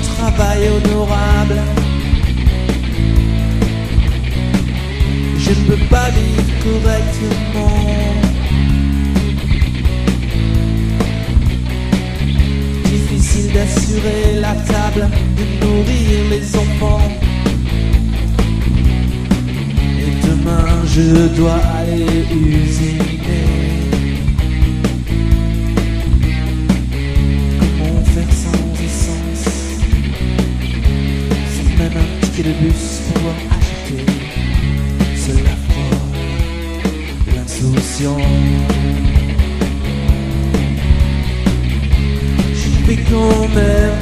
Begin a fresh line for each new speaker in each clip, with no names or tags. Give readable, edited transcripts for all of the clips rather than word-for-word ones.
travail honorable. Je ne peux pas vivre correctement. Difficile d'assurer la table, de nourrir les enfants. Et demain je dois aller usiner. Comment faire sans essence, sans même un ticket de bus pour acheter? Cela frôle l'insouciance. J'y vais quand même,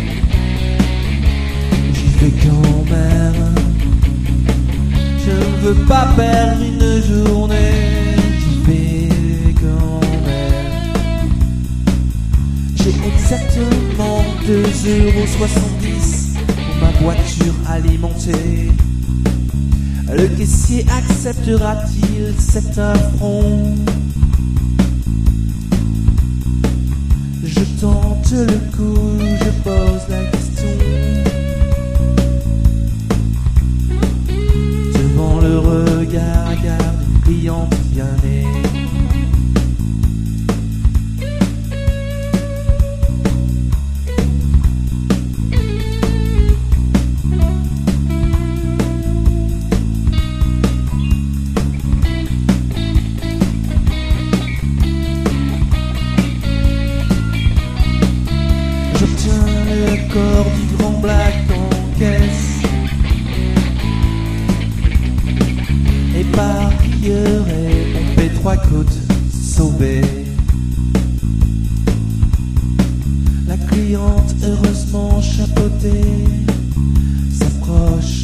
j'y vais quand même. Je ne veux pas perdre une journée, j'y vais quand même. J'ai exactement 2,70 € pour ma voiture alimentée. Le caissier acceptera-t-il cet affront? Je tente le coup, je pose la question. Devant le regard d'une cliente bien née. J'obtiens le corps du grand black en caisse. Épargnerai mon P3 côte sauvé. La cliente heureusement chapeautée s'approche